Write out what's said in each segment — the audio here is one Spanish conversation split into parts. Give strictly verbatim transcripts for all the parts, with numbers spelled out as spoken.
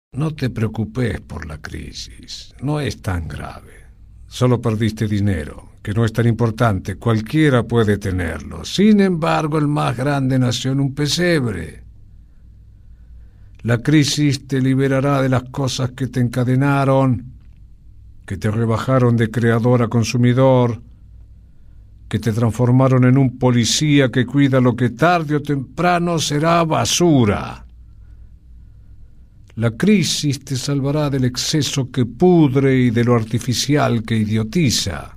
No te preocupes por la crisis, no es tan grave. Solo perdiste dinero, que no es tan importante, cualquiera puede tenerlo. Sin embargo, el más grande nació en un pesebre. La crisis te liberará de las cosas que te encadenaron, que te rebajaron de creador a consumidor, que te transformaron en un policía que cuida lo que tarde o temprano será basura. La crisis te salvará del exceso que pudre y de lo artificial que idiotiza.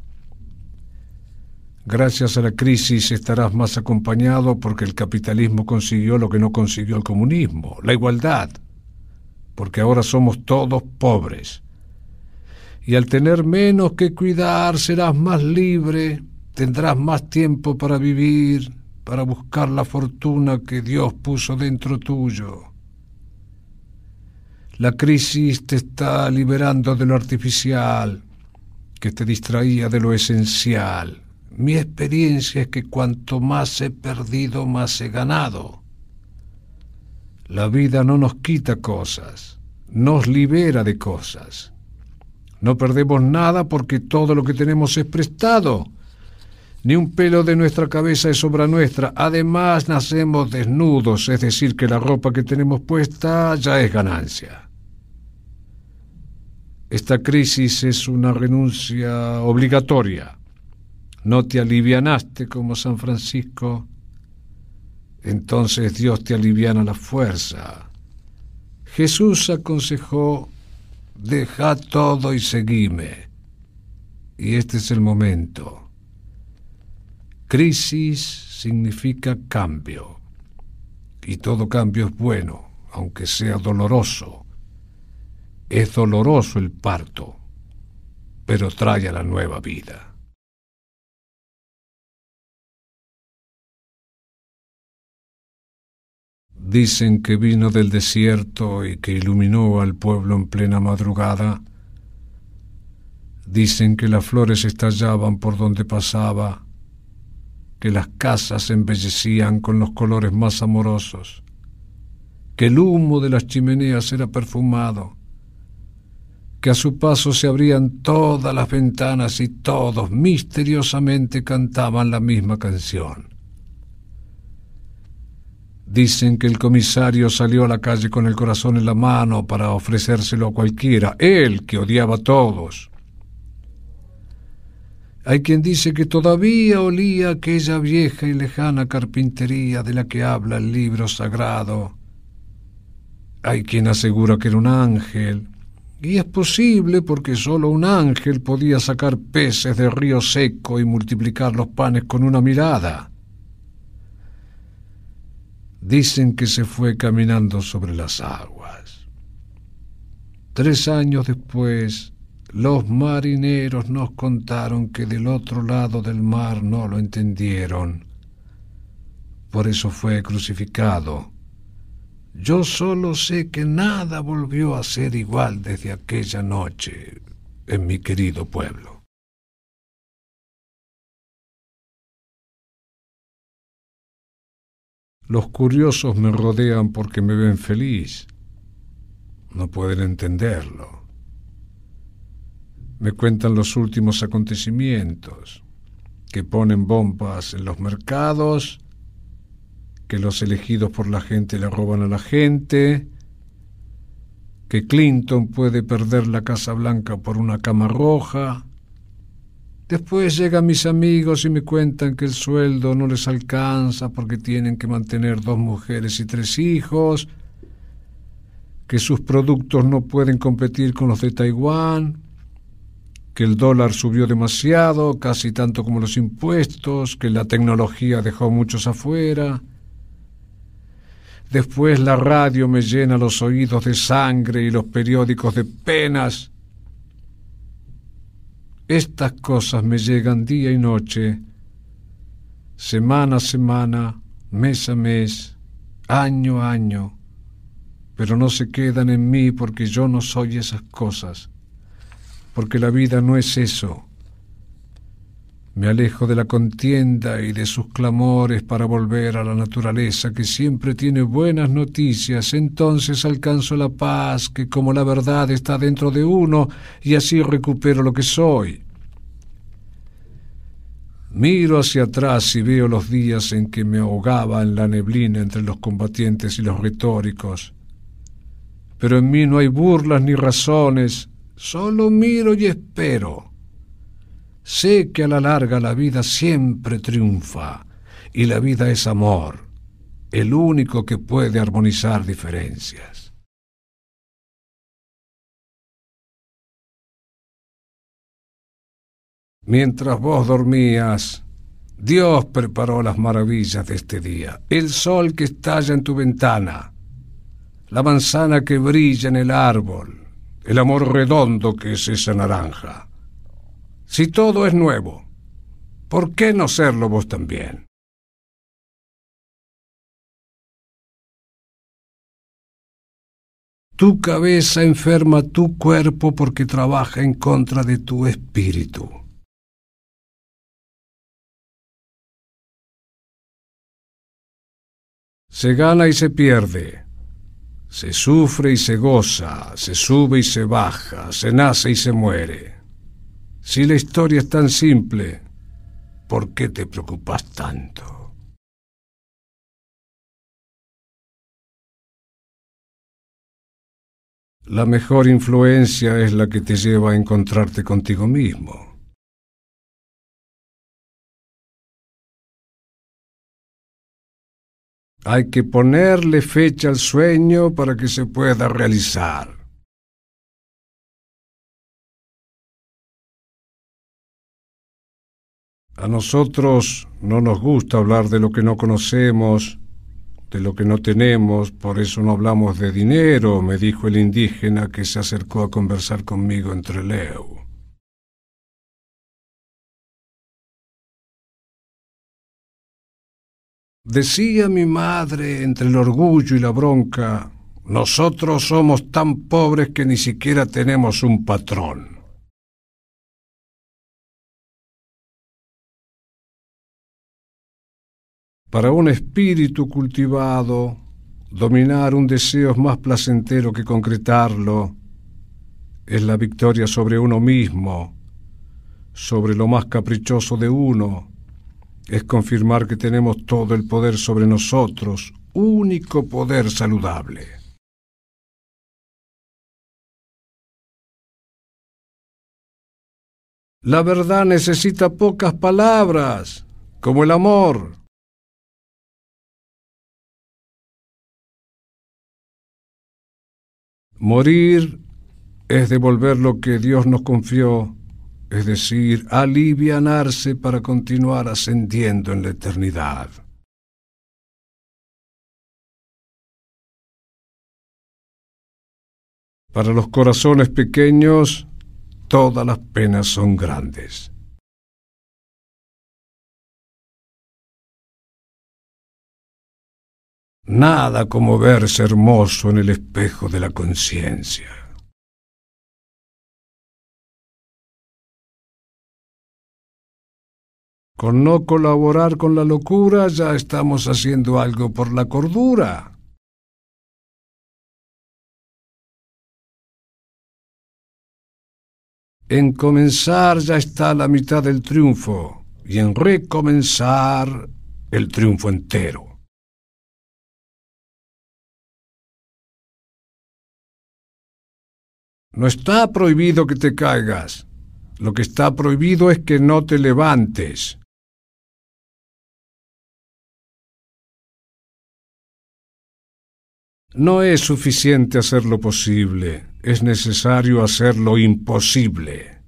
Gracias a la crisis estarás más acompañado porque el capitalismo consiguió lo que no consiguió el comunismo, la igualdad, porque ahora somos todos pobres. Y al tener menos que cuidar serás más libre, tendrás más tiempo para vivir, para buscar la fortuna que Dios puso dentro tuyo. La crisis te está liberando de lo artificial, que te distraía de lo esencial. Mi experiencia es que cuanto más he perdido, más he ganado. La vida no nos quita cosas, nos libera de cosas. No perdemos nada porque todo lo que tenemos es prestado. Ni un pelo de nuestra cabeza es obra nuestra. Además, nacemos desnudos, es decir, que la ropa que tenemos puesta ya es ganancia. Esta crisis es una renuncia obligatoria. No te alivianaste como San Francisco, entonces Dios te aliviana la fuerza. Jesús aconsejó: deja todo y seguime. Y este es el momento. Crisis significa cambio. Y todo cambio es bueno, aunque sea doloroso. Es doloroso el parto, pero trae a la nueva vida. Dicen que vino del desierto y que iluminó al pueblo en plena madrugada. Dicen que las flores estallaban por donde pasaba, que las casas se embellecían con los colores más amorosos, que el humo de las chimeneas era perfumado, que a su paso se abrían todas las ventanas y todos misteriosamente cantaban la misma canción. Dicen que el comisario salió a la calle con el corazón en la mano para ofrecérselo a cualquiera, él que odiaba a todos. Hay quien dice que todavía olía aquella vieja y lejana carpintería de la que habla el libro sagrado. Hay quien asegura que era un ángel, y es posible porque solo un ángel podía sacar peces de río seco y multiplicar los panes con una mirada. Dicen que se fue caminando sobre las aguas. Tres años después, los marineros nos contaron que del otro lado del mar no lo entendieron. Por eso fue crucificado. Yo solo sé que nada volvió a ser igual desde aquella noche en mi querido pueblo. Los curiosos me rodean porque me ven feliz. No pueden entenderlo. Me cuentan los últimos acontecimientos, que ponen bombas en los mercados, que los elegidos por la gente le roban a la gente, que Clinton puede perder la Casa Blanca por una cama roja. Después llegan mis amigos y me cuentan que el sueldo no les alcanza porque tienen que mantener dos mujeres y tres hijos, que sus productos no pueden competir con los de Taiwán, que el dólar subió demasiado, casi tanto como los impuestos, que la tecnología dejó a muchos afuera. Después la radio me llena los oídos de sangre y los periódicos de penas. Estas cosas me llegan día y noche, semana a semana, mes a mes, año a año, pero no se quedan en mí porque yo no soy esas cosas, porque la vida no es eso. Me alejo de la contienda y de sus clamores para volver a la naturaleza que siempre tiene buenas noticias. Entonces alcanzo la paz que como la verdad está dentro de uno y así recupero lo que soy. Miro hacia atrás y veo los días en que me ahogaba en la neblina entre los combatientes y los retóricos. Pero en mí no hay burlas ni razones, solo miro y espero. Sé que a la larga la vida siempre triunfa, y la vida es amor, el único que puede armonizar diferencias. Mientras vos dormías, Dios preparó las maravillas de este día, el sol que estalla en tu ventana, la manzana que brilla en el árbol, el amor redondo que es esa naranja. Si todo es nuevo, ¿por qué no serlo vos también? Tu cabeza enferma tu cuerpo porque trabaja en contra de tu espíritu. Se gana y se pierde, se sufre y se goza, se sube y se baja, se nace y se muere. Si la historia es tan simple, ¿por qué te preocupas tanto? La mejor influencia es la que te lleva a encontrarte contigo mismo. Hay que ponerle fecha al sueño para que se pueda realizar. A nosotros no nos gusta hablar de lo que no conocemos, de lo que no tenemos, por eso no hablamos de dinero, me dijo el indígena que se acercó a conversar conmigo en Trelew. Decía mi madre entre el orgullo y la bronca, nosotros somos tan pobres que ni siquiera tenemos un patrón. Para un espíritu cultivado, dominar un deseo es más placentero que concretarlo. Es la victoria sobre uno mismo, sobre lo más caprichoso de uno. Es confirmar que tenemos todo el poder sobre nosotros, único poder saludable. La verdad necesita pocas palabras, como el amor. Morir es devolver lo que Dios nos confió, es decir, alivianarse para continuar ascendiendo en la eternidad. Para los corazones pequeños, todas las penas son grandes. Nada como verse hermoso en el espejo de la conciencia. Con no colaborar con la locura ya estamos haciendo algo por la cordura. En comenzar ya está la mitad del triunfo y en recomenzar el triunfo entero. No está prohibido que te caigas. Lo que está prohibido es que no te levantes. No es suficiente hacer lo posible, es necesario hacer lo imposible.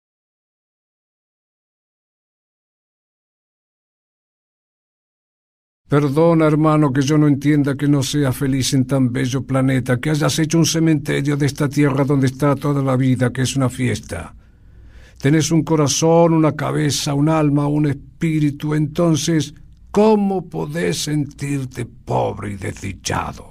Perdona, hermano, que yo no entienda que no sea feliz en tan bello planeta, que hayas hecho un cementerio de esta tierra donde está toda la vida, que es una fiesta. Tenés un corazón, una cabeza, un alma, un espíritu, entonces, ¿cómo podés sentirte pobre y desdichado?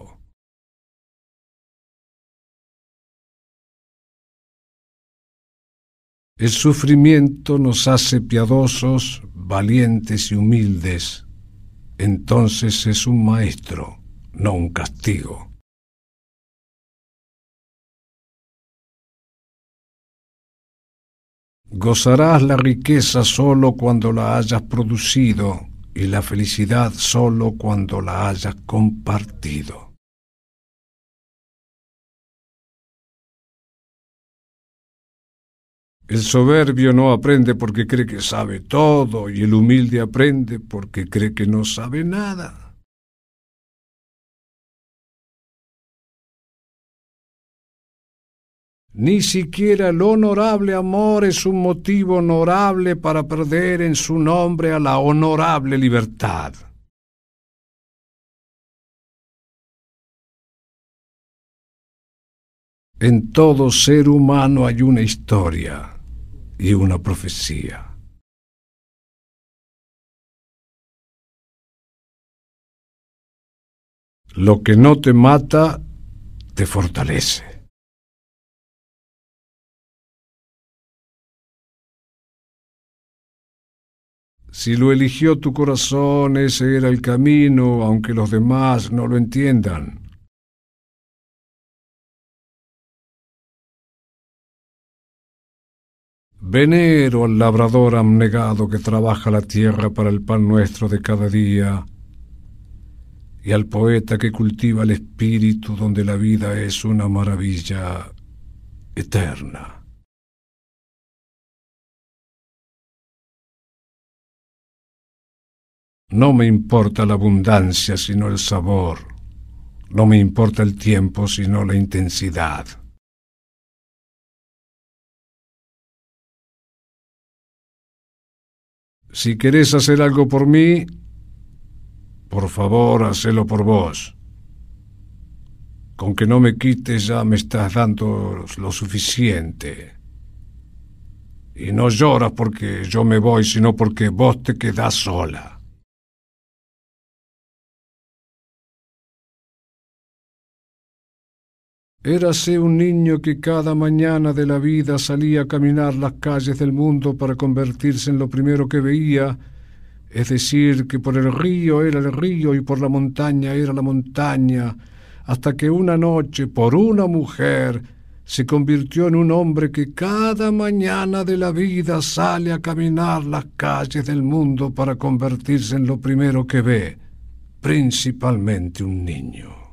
El sufrimiento nos hace piadosos, valientes y humildes. Entonces es un maestro, no un castigo. Gozarás la riqueza solo cuando la hayas producido y la felicidad solo cuando la hayas compartido. El soberbio no aprende porque cree que sabe todo y el humilde aprende porque cree que no sabe nada. Ni siquiera el honorable amor es un motivo honorable para perder en su nombre a la honorable libertad. En todo ser humano hay una historia y una profecía. Lo que no te mata, te fortalece. Si lo eligió tu corazón, ese era el camino, aunque los demás no lo entiendan. Venero al labrador abnegado que trabaja la tierra para el pan nuestro de cada día, y al poeta que cultiva el espíritu donde la vida es una maravilla eterna. No me importa la abundancia, sino el sabor. No me importa el tiempo, sino la intensidad. Si querés hacer algo por mí, por favor, hacelo por vos. Con que no me quites ya me estás dando lo suficiente. Y no lloras porque yo me voy, sino porque vos te quedás sola. Érase un niño que cada mañana de la vida salía a caminar las calles del mundo para convertirse en lo primero que veía, es decir, que por el río era el río y por la montaña era la montaña, hasta que una noche, por una mujer, se convirtió en un hombre que cada mañana de la vida sale a caminar las calles del mundo para convertirse en lo primero que ve, principalmente un niño.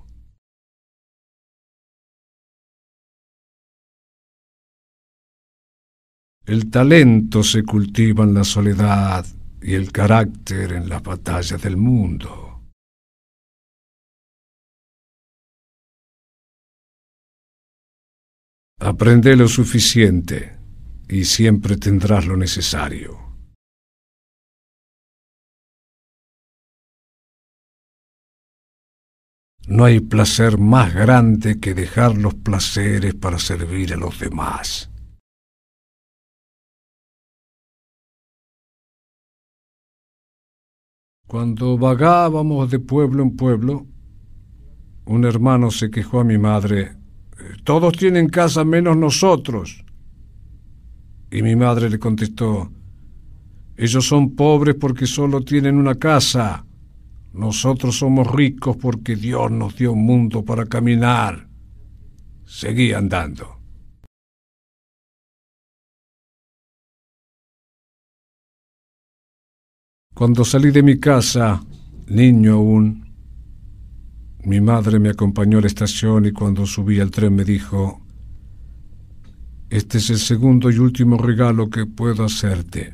El talento se cultiva en la soledad y el carácter en las batallas del mundo. Aprende lo suficiente y siempre tendrás lo necesario. No hay placer más grande que dejar los placeres para servir a los demás. Cuando vagábamos de pueblo en pueblo, un hermano se quejó a mi madre: «Todos tienen casa menos nosotros». Y mi madre le contestó: «Ellos son pobres porque solo tienen una casa. Nosotros somos ricos porque Dios nos dio un mundo para caminar». Seguí andando. Cuando salí de mi casa, niño aún, mi madre me acompañó a la estación y cuando subí al tren me dijo: «Este es el segundo y último regalo que puedo hacerte.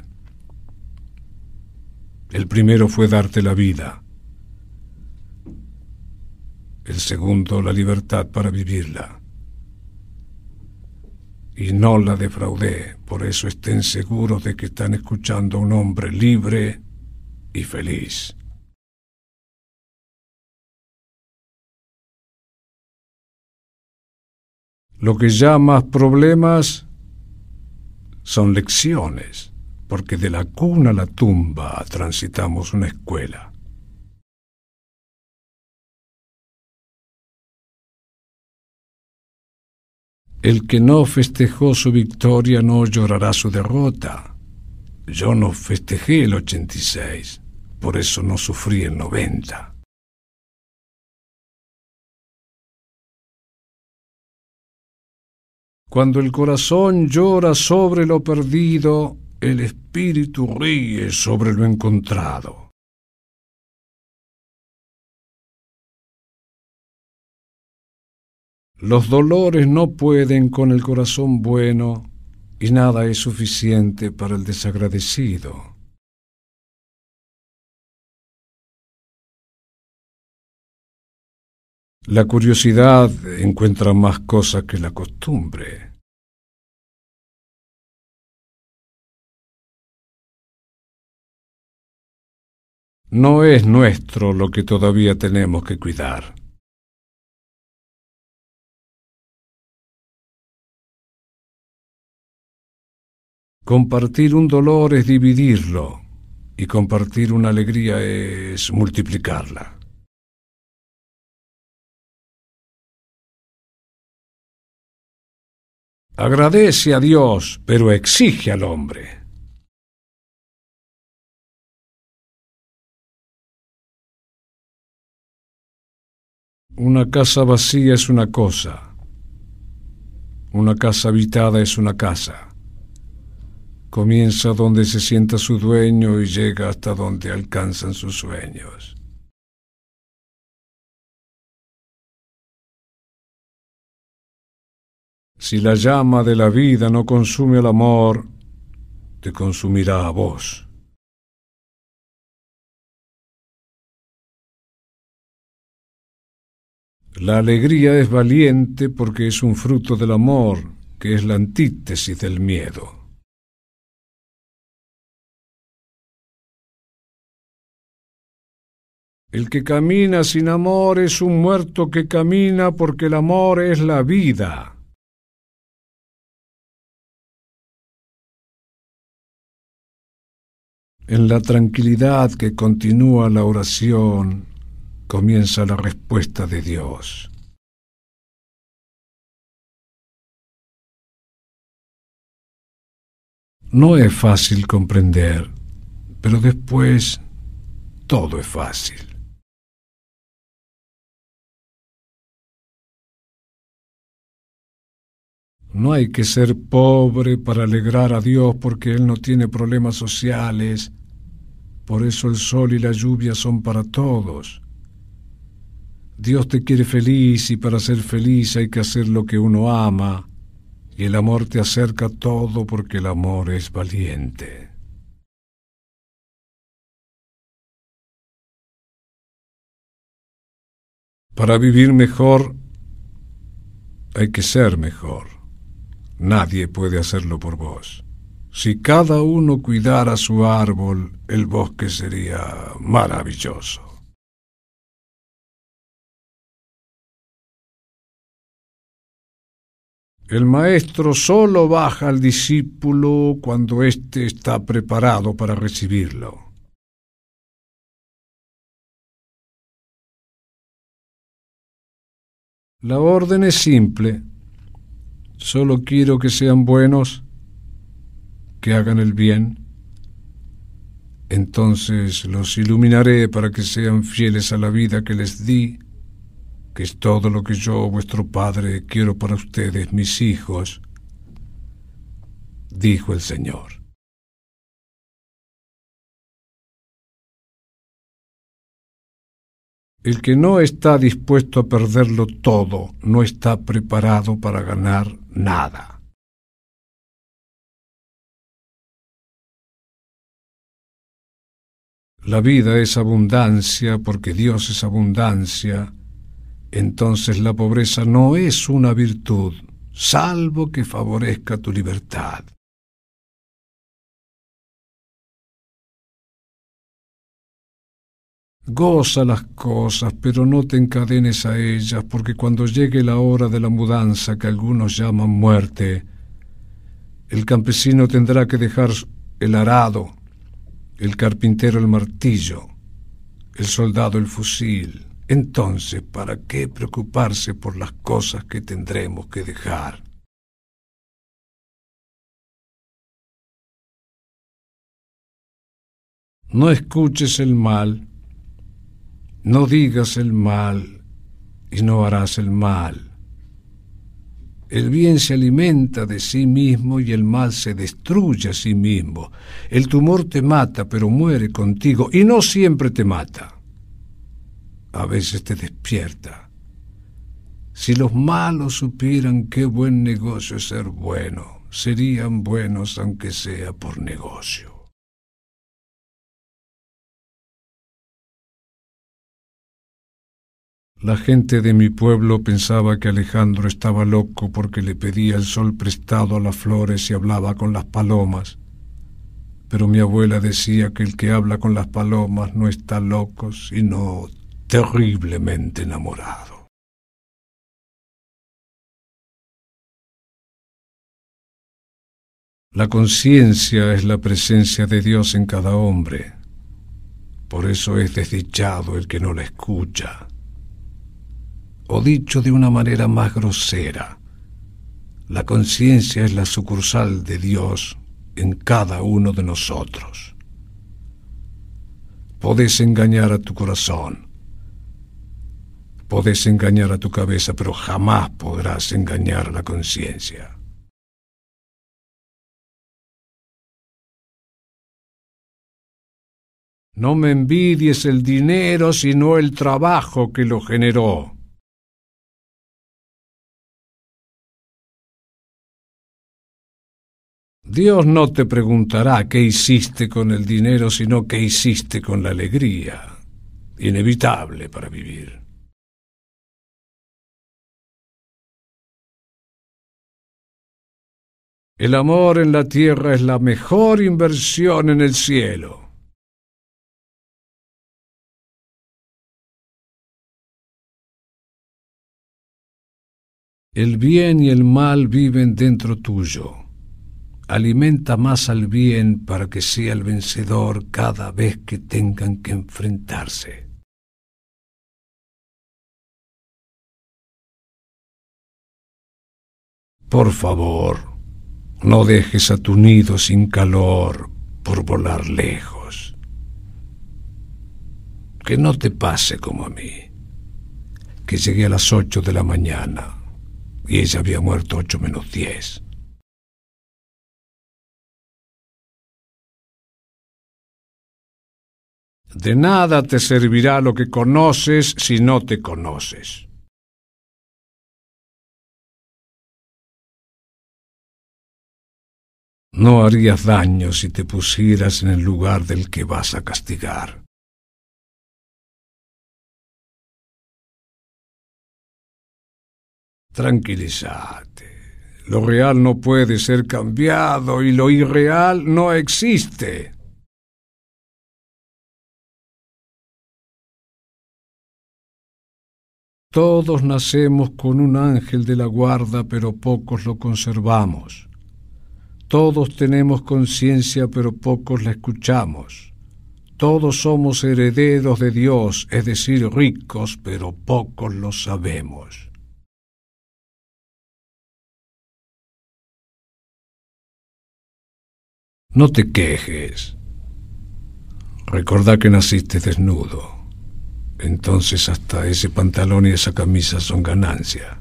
El primero fue darte la vida. El segundo, la libertad para vivirla. Y no la defraudé, por eso estén seguros de que están escuchando a un hombre libre y feliz». Lo que llamas problemas son lecciones, porque de la cuna a la tumba transitamos una escuela. El que no festejó su victoria no llorará su derrota. Yo no festejé el ochenta y seis, por eso no sufrí el noventa. Cuando el corazón llora sobre lo perdido, el espíritu ríe sobre lo encontrado. Los dolores no pueden con el corazón bueno y nada es suficiente para el desagradecido. La curiosidad encuentra más cosas que la costumbre. No es nuestro lo que todavía tenemos que cuidar. Compartir un dolor es dividirlo, y compartir una alegría es multiplicarla. Agradece a Dios, pero exige al hombre. Una casa vacía es una cosa. Una casa habitada es una casa. Comienza donde se sienta su dueño y llega hasta donde alcanzan sus sueños. Si la llama de la vida no consume al amor, te consumirá a vos. La alegría es valiente porque es un fruto del amor, que es la antítesis del miedo. El que camina sin amor es un muerto que camina porque el amor es la vida. En la tranquilidad que continúa la oración, comienza la respuesta de Dios. No es fácil comprender, pero después todo es fácil. No hay que ser pobre para alegrar a Dios porque Él no tiene problemas sociales. Por eso el sol y la lluvia son para todos. Dios te quiere feliz y para ser feliz hay que hacer lo que uno ama. Y el amor te acerca a todo porque el amor es valiente. Para vivir mejor hay que ser mejor. Nadie puede hacerlo por vos. Si cada uno cuidara su árbol, el bosque sería maravilloso. El maestro solo baja al discípulo cuando éste está preparado para recibirlo. La orden es simple. Solo quiero que sean buenos, que hagan el bien. Entonces los iluminaré para que sean fieles a la vida que les di, que es todo lo que yo, vuestro Padre, quiero para ustedes, mis hijos, dijo el Señor. El que no está dispuesto a perderlo todo, no está preparado para ganar nada. La vida es abundancia porque Dios es abundancia, entonces la pobreza no es una virtud, salvo que favorezca tu libertad. Goza las cosas, pero no te encadenes a ellas, porque cuando llegue la hora de la mudanza que algunos llaman muerte, el campesino tendrá que dejar el arado, el carpintero el martillo, el soldado el fusil. Entonces, ¿para qué preocuparse por las cosas que tendremos que dejar? No escuches el mal, no digas el mal y no harás el mal. El bien se alimenta de sí mismo y el mal se destruye a sí mismo. El tumor te mata, pero muere contigo, y no siempre te mata. A veces te despierta. Si los malos supieran qué buen negocio es ser bueno, serían buenos aunque sea por negocio. La gente de mi pueblo pensaba que Alejandro estaba loco porque le pedía el sol prestado a las flores y hablaba con las palomas. Pero mi abuela decía que el que habla con las palomas no está loco, sino terriblemente enamorado. La conciencia es la presencia de Dios en cada hombre. Por eso es desdichado el que no la escucha. O dicho de una manera más grosera, la conciencia es la sucursal de Dios en cada uno de nosotros. Podés engañar a tu corazón, podés engañar a tu cabeza, pero jamás podrás engañar a la conciencia. No me envidies el dinero, sino el trabajo que lo generó. Dios no te preguntará qué hiciste con el dinero, sino qué hiciste con la alegría, inevitable para vivir. El amor en la tierra es la mejor inversión en el cielo. El bien y el mal viven dentro tuyo. Alimenta más al bien para que sea el vencedor cada vez que tengan que enfrentarse. Por favor, no dejes a tu nido sin calor por volar lejos. Que no te pase como a mí, que llegué a las ocho de la mañana y ella había muerto ocho menos diez. De nada te servirá lo que conoces si no te conoces. No harías daño si te pusieras en el lugar del que vas a castigar. Tranquilízate. Lo real no puede ser cambiado y lo irreal no existe. Todos nacemos con un ángel de la guarda, pero pocos lo conservamos. Todos tenemos conciencia, pero pocos la escuchamos. Todos somos herederos de Dios, es decir, ricos, pero pocos lo sabemos. No te quejes. Recordá que naciste desnudo. Entonces hasta ese pantalón y esa camisa son ganancia.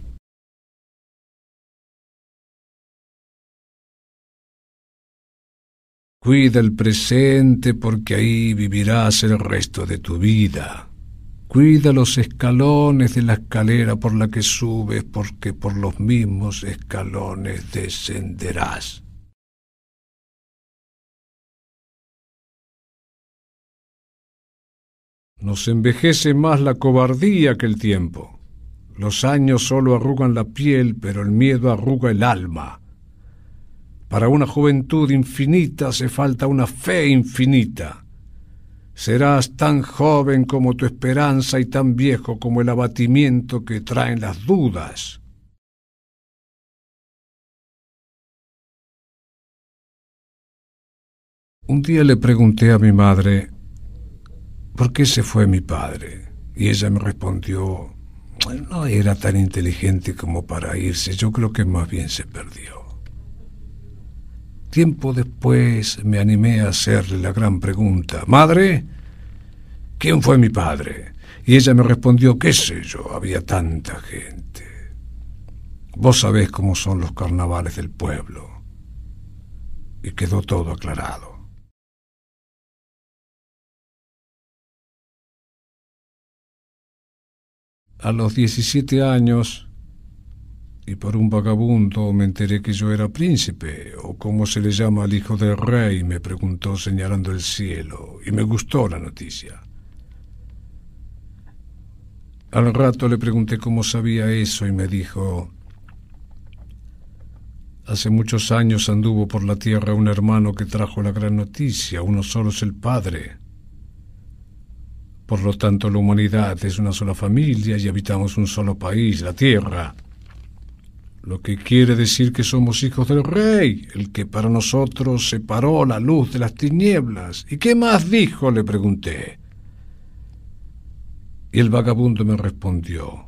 Cuida el presente porque ahí vivirás el resto de tu vida. Cuida los escalones de la escalera por la que subes porque por los mismos escalones descenderás. Nos envejece más la cobardía que el tiempo. Los años solo arrugan la piel, pero el miedo arruga el alma. Para una juventud infinita hace falta una fe infinita. Serás tan joven como tu esperanza y tan viejo como el abatimiento que traen las dudas. Un día le pregunté a mi madre ¿por qué se fue mi padre? Y ella me respondió, no era tan inteligente como para irse, yo creo que más bien se perdió. Tiempo después me animé a hacerle la gran pregunta: «Madre, ¿quién fue mi padre?». Y ella me respondió: «¿Qué sé yo? Había tanta gente. Vos sabés cómo son los carnavales del pueblo». Y quedó todo aclarado. A los diecisiete años, y por un vagabundo, me enteré que yo era príncipe, o cómo se le llama al hijo del rey, me preguntó señalando el cielo, y me gustó la noticia. Al rato le pregunté cómo sabía eso y me dijo: «Hace muchos años anduvo por la tierra un hermano que trajo la gran noticia, uno solo es el Padre. Por lo tanto, la humanidad es una sola familia y habitamos un solo país, la tierra. Lo que quiere decir que somos hijos del Rey, el que para nosotros separó la luz de las tinieblas». «¿Y qué más dijo?», le pregunté. Y el vagabundo me respondió.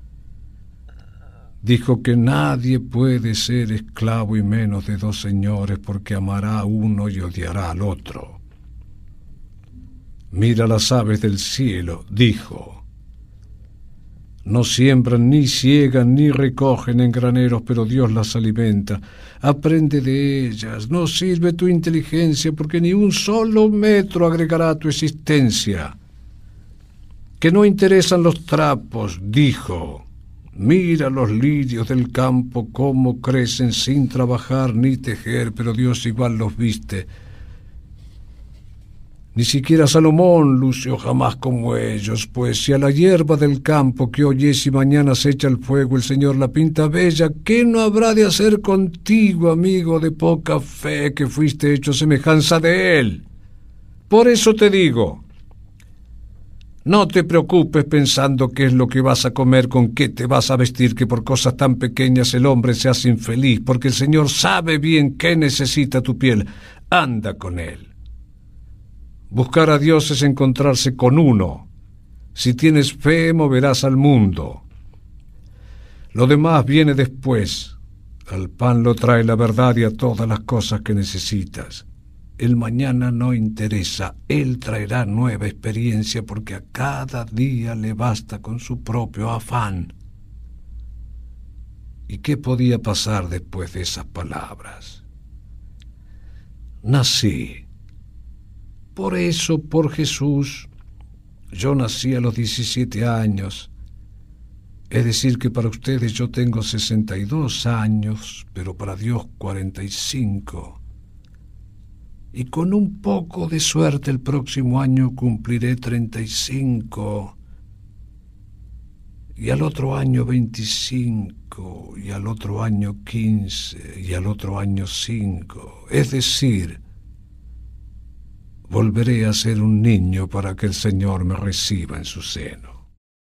Dijo que nadie puede ser esclavo y menos de dos señores, porque amará a uno y odiará al otro. «Mira las aves del cielo», dijo. «No siembran, ni ciegan, ni recogen en graneros, pero Dios las alimenta. Aprende de ellas, no sirve tu inteligencia, porque ni un solo metro agregará a tu existencia. Que no interesan los trapos», dijo. «Mira los lirios del campo, cómo crecen sin trabajar ni tejer, pero Dios igual los viste. Ni siquiera Salomón lució jamás como ellos, pues si a la hierba del campo que hoy es y mañana se echa al fuego el Señor la pinta bella, ¿qué no habrá de hacer contigo, amigo de poca fe, que fuiste hecho semejanza de Él? Por eso te digo, no te preocupes pensando qué es lo que vas a comer, con qué te vas a vestir, que por cosas tan pequeñas el hombre se hace infeliz, porque el Señor sabe bien qué necesita tu piel. Anda con Él. Buscar a Dios es encontrarse con uno. Si tienes fe, moverás al mundo. Lo demás viene después. Al pan lo trae la verdad y a todas las cosas que necesitas. El mañana no interesa, Él traerá nueva experiencia, porque a cada día le basta con su propio afán». ¿Y qué podía pasar después de esas palabras? Nací. Por eso, por Jesús, yo nací a los diecisiete años. Es decir, que para ustedes yo tengo sesenta y dos años, pero para Dios cuarenta y cinco. Y con un poco de suerte el próximo año cumpliré treinta y cinco. Y al otro año veinticinco, y al otro año quince, y al otro año cinco. Es decir, volveré a ser un niño para que el Señor me reciba en su seno.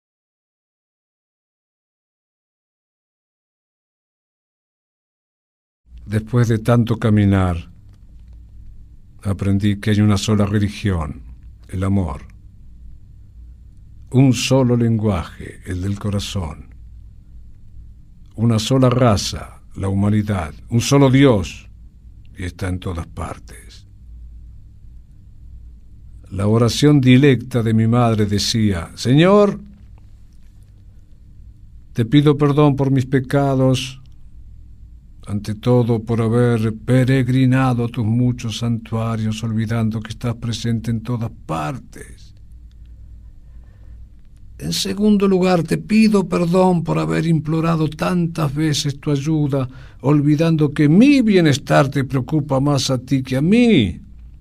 Después de tanto caminar, aprendí que hay una sola religión, el amor. Un solo lenguaje, el del corazón. Una sola raza, la humanidad. Un solo Dios, y está en todas partes. La oración dilecta de mi madre decía: «Señor, te pido perdón por mis pecados, ante todo por haber peregrinado tus muchos santuarios, olvidando que estás presente en todas partes. En segundo lugar, te pido perdón por haber implorado tantas veces tu ayuda, olvidando que mi bienestar te preocupa más a ti que a mí.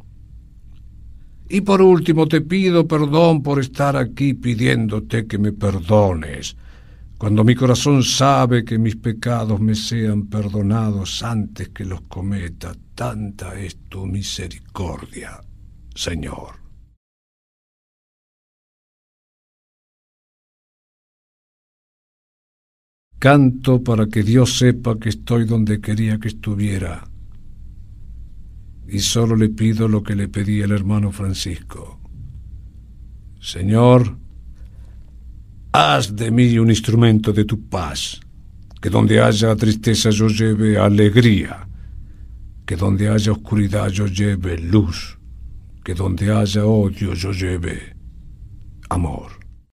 Y por último, te pido perdón por estar aquí pidiéndote que me perdones, cuando mi corazón sabe que mis pecados me sean perdonados antes que los cometa. Tanta es tu misericordia, Señor». Canto para que Dios sepa que estoy donde quería que estuviera. Y solo le pido lo que le pedí al hermano Francisco: «Señor, haz de mí un instrumento de tu paz, que donde haya tristeza yo lleve alegría, que donde haya oscuridad yo lleve luz, que donde haya odio yo lleve amor.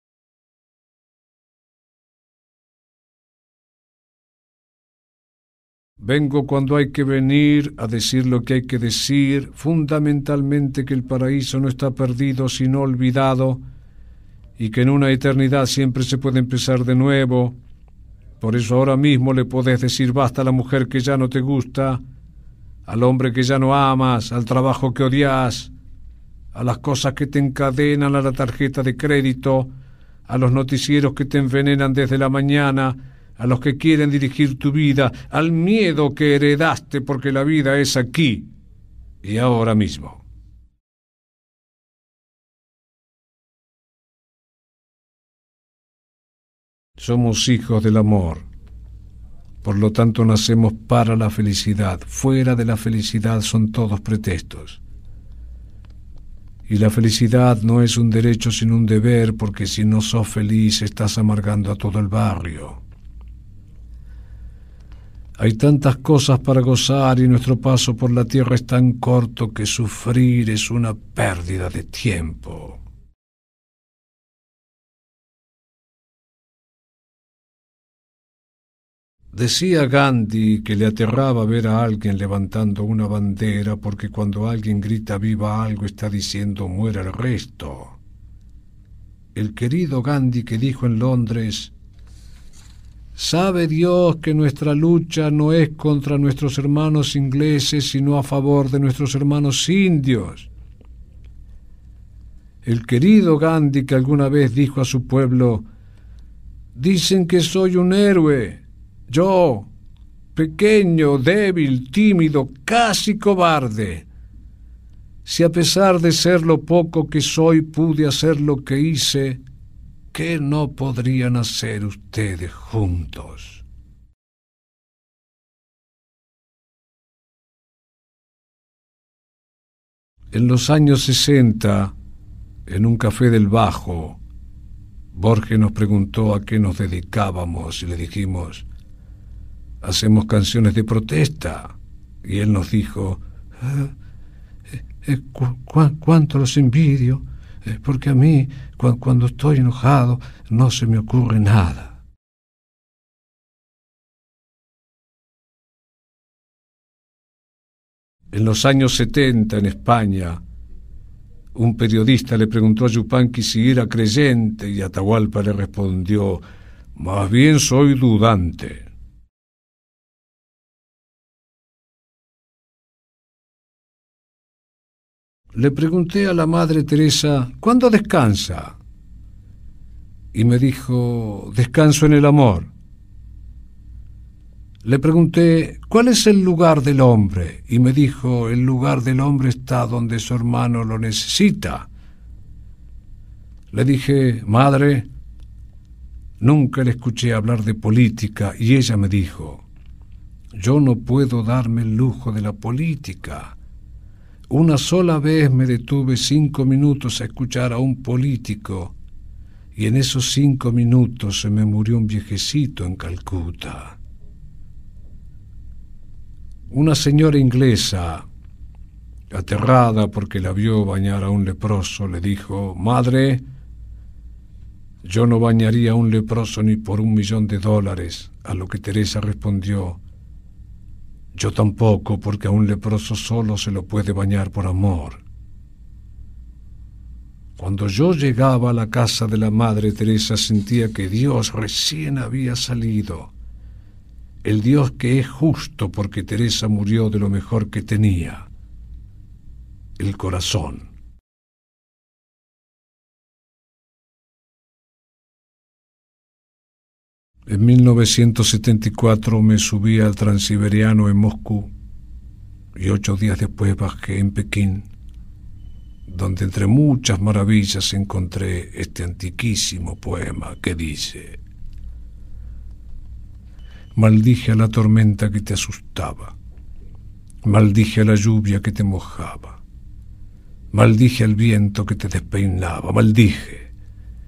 Vengo cuando hay que venir a decir lo que hay que decir, fundamentalmente que el paraíso no está perdido sino olvidado y que en una eternidad siempre se puede empezar de nuevo. Por eso ahora mismo le podés decir basta a la mujer que ya no te gusta, al hombre que ya no amas, al trabajo que odias, a las cosas que te encadenan a la tarjeta de crédito, a los noticieros que te envenenan desde la mañana, a los que quieren dirigir tu vida, al miedo que heredaste porque la vida es aquí y ahora mismo. Somos hijos del amor, por lo tanto nacemos para la felicidad. Fuera de la felicidad son todos pretextos. Y la felicidad no es un derecho sino un deber, porque si no sos feliz estás amargando a todo el barrio. Hay tantas cosas para gozar y nuestro paso por la tierra es tan corto que sufrir es una pérdida de tiempo. Decía Gandhi que le aterraba ver a alguien levantando una bandera porque cuando alguien grita viva algo está diciendo muera el resto. El querido Gandhi que dijo en Londres: «Sabe Dios que nuestra lucha no es contra nuestros hermanos ingleses, sino a favor de nuestros hermanos indios». El querido Gandhi que alguna vez dijo a su pueblo: «Dicen que soy un héroe. Yo, pequeño, débil, tímido, casi cobarde. Si a pesar de ser lo poco que soy pude hacer lo que hice, ¿qué no podrían hacer ustedes juntos?». En los años sesenta, en un café del Bajo, Borges nos preguntó a qué nos dedicábamos y le dijimos: «Hacemos canciones de protesta». Y él nos dijo: eh, eh, cu cu «Cuánto los envidio, eh, porque a mí, cu cuando estoy enojado, no se me ocurre nada». En los años setenta, en España, un periodista le preguntó a Yupanqui si era creyente y Atahualpa le respondió: «Más bien soy dudante». Le pregunté a la Madre Teresa: «¿Cuándo descansa?». Y me dijo: «Descanso en el amor». Le pregunté: «¿Cuál es el lugar del hombre?». Y me dijo: «El lugar del hombre está donde su hermano lo necesita». Le dije: «Madre, nunca le escuché hablar de política». Y ella me dijo: «Yo no puedo darme el lujo de la política. Una sola vez me detuve cinco minutos a escuchar a un político y en esos cinco minutos se me murió un viejecito en Calcuta». Una señora inglesa, aterrada porque la vio bañar a un leproso, le dijo: «Madre, yo no bañaría a un leproso ni por un millón de dólares». A lo que Teresa respondió: «Yo tampoco, porque a un leproso solo se lo puede bañar por amor». Cuando yo llegaba a la casa de la Madre Teresa sentía que Dios recién había salido, el Dios que es justo porque Teresa murió de lo mejor que tenía, el corazón. En mil novecientos setenta y cuatro me subí al Transiberiano en Moscú y ocho días después bajé en Pekín, donde entre muchas maravillas encontré este antiquísimo poema que dice: «Maldije a la tormenta que te asustaba, maldije a la lluvia que te mojaba, maldije al viento que te despeinaba, maldije.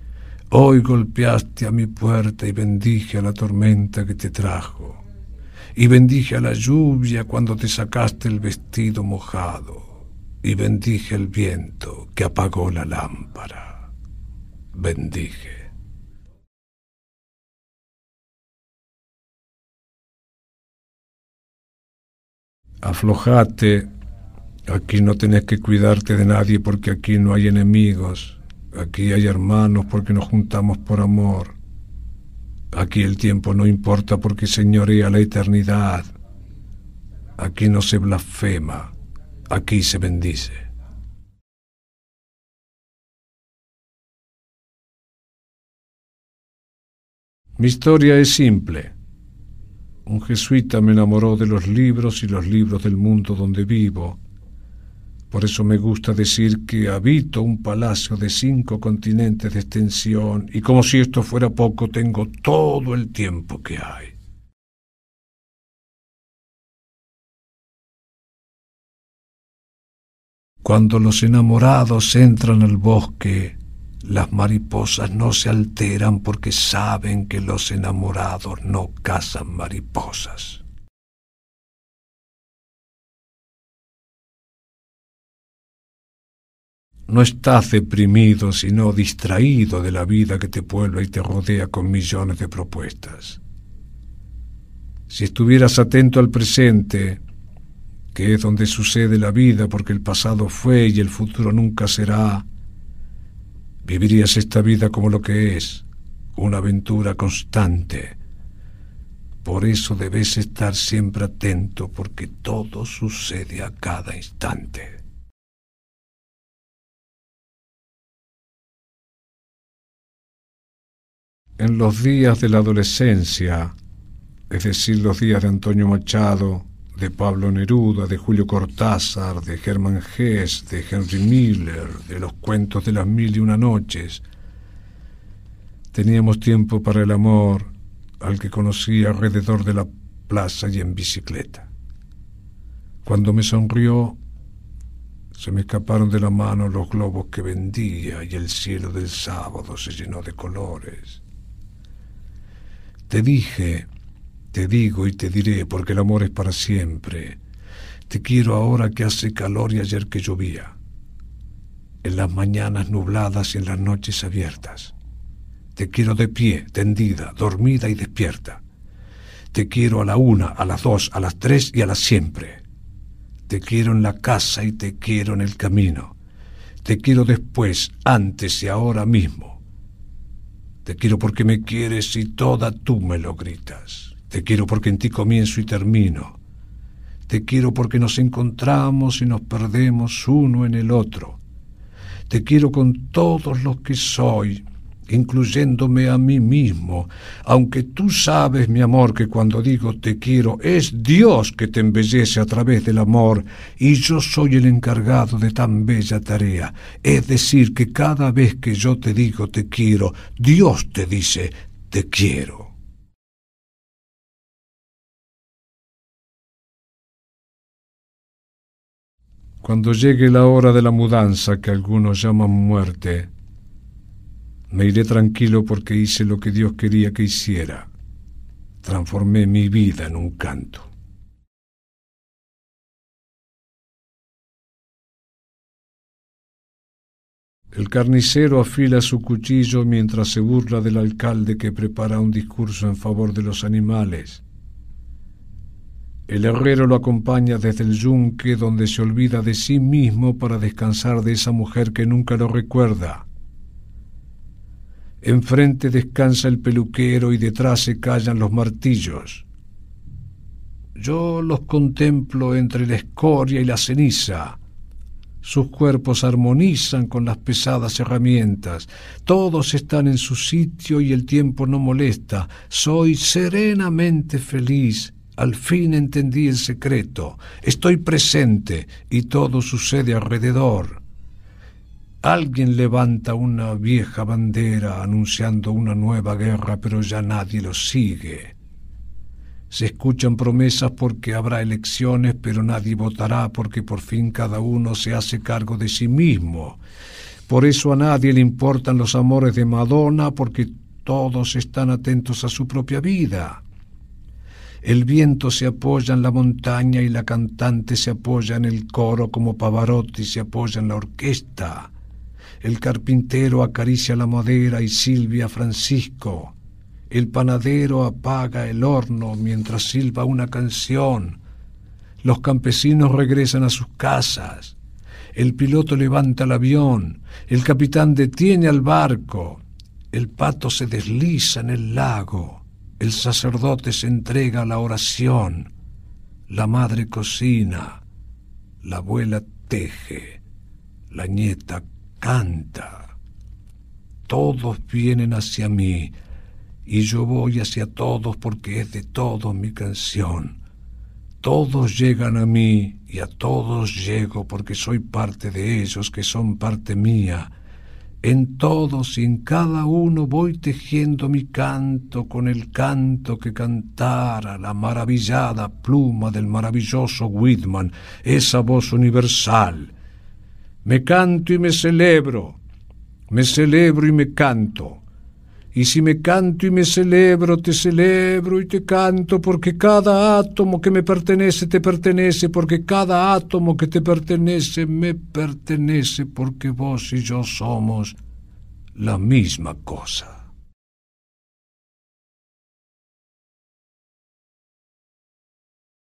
Hoy golpeaste a mi puerta y bendije a la tormenta que te trajo. y bendije a la lluvia cuando te sacaste el vestido mojado, y bendije el viento que apagó la lámpara. Bendije. Aflojate, aquí no tenés que cuidarte de nadie porque aquí no hay enemigos, aquí hay hermanos porque nos juntamos por amor. Aquí el tiempo no importa porque señorea la eternidad. Aquí no se blasfema, aquí se bendice. Mi historia es simple. Un jesuita me enamoró de los libros y los libros del mundo donde vivo. Por eso me gusta decir que habito un palacio de cinco continentes de extensión y como si esto fuera poco, tengo todo el tiempo que hay. Cuando los enamorados entran al bosque, las mariposas no se alteran porque saben que los enamorados no cazan mariposas. No estás deprimido, sino distraído de la vida que te puebla y te rodea con millones de propuestas. Si estuvieras atento al presente, que es donde sucede la vida porque el pasado fue y el futuro nunca será, vivirías esta vida como lo que es, una aventura constante. Por eso debes estar siempre atento porque todo sucede a cada instante. En los días de la adolescencia, es decir, los días de Antonio Machado, de Pablo Neruda, de Julio Cortázar, de Hermann Hesse, de Henry Miller, de los cuentos de las mil y una noches, teníamos tiempo para el amor al que conocí alrededor de la plaza y en bicicleta. Cuando me sonrió, se me escaparon de la mano los globos que vendía y el cielo del sábado se llenó de colores. Te dije, te digo y te diré, porque el amor es para siempre. Te quiero ahora que hace calor y ayer que llovía, en las mañanas nubladas y en las noches abiertas. Te quiero de pie, tendida, dormida y despierta. Te quiero a la una, a las dos, a las tres y a las siempre. Te quiero en la casa y te quiero en el camino. Te quiero después, antes y ahora mismo. Te quiero porque me quieres y toda tú me lo gritas. Te quiero porque en ti comienzo y termino. Te quiero porque nos encontramos y nos perdemos uno en el otro. Te quiero con todos los que soy, incluyéndome a mí mismo, aunque tú sabes, mi amor, que cuando digo te quiero, es Dios que te embellece a través del amor, y yo soy el encargado de tan bella tarea. Es decir, que cada vez que yo te digo te quiero, Dios te dice te quiero. Cuando llegue la hora de la mudanza, que algunos llaman muerte, me iré tranquilo porque hice lo que Dios quería que hiciera. Transformé mi vida en un canto. El carnicero afila su cuchillo mientras se burla del alcalde que prepara un discurso en favor de los animales. El herrero lo acompaña desde el yunque, donde se olvida de sí mismo para descansar de esa mujer que nunca lo recuerda. Enfrente descansa el peluquero y detrás se callan los martillos. Yo los contemplo entre la escoria y la ceniza. Sus cuerpos armonizan con las pesadas herramientas. Todos están en su sitio y el tiempo no molesta. Soy serenamente feliz. Al fin entendí el secreto. Estoy presente y todo sucede alrededor. Alguien levanta una vieja bandera anunciando una nueva guerra, pero ya nadie lo sigue. Se escuchan promesas porque habrá elecciones, pero nadie votará porque por fin cada uno se hace cargo de sí mismo. Por eso a nadie le importan los amores de Madonna, porque todos están atentos a su propia vida. El viento se apoya en la montaña y la cantante se apoya en el coro como Pavarotti se apoya en la orquesta. El carpintero acaricia la madera y silba Francisco. El panadero apaga el horno mientras silba una canción. Los campesinos regresan a sus casas. El piloto levanta el avión. El capitán detiene al barco. El pato se desliza en el lago. El sacerdote se entrega a la oración. La madre cocina. La abuela teje. La nieta canta. Todos vienen hacia mí y yo voy hacia todos porque es de todos mi canción. Todos llegan a mí y a todos llego porque soy parte de ellos que son parte mía. En todos y en cada uno voy tejiendo mi canto con el canto que cantara la maravillada pluma del maravilloso Whitman, esa voz universal. Me canto y me celebro, me celebro y me canto. Y si me canto y me celebro, te celebro y te canto, porque cada átomo que me pertenece te pertenece, porque cada átomo que te pertenece me pertenece, porque vos y yo somos la misma cosa.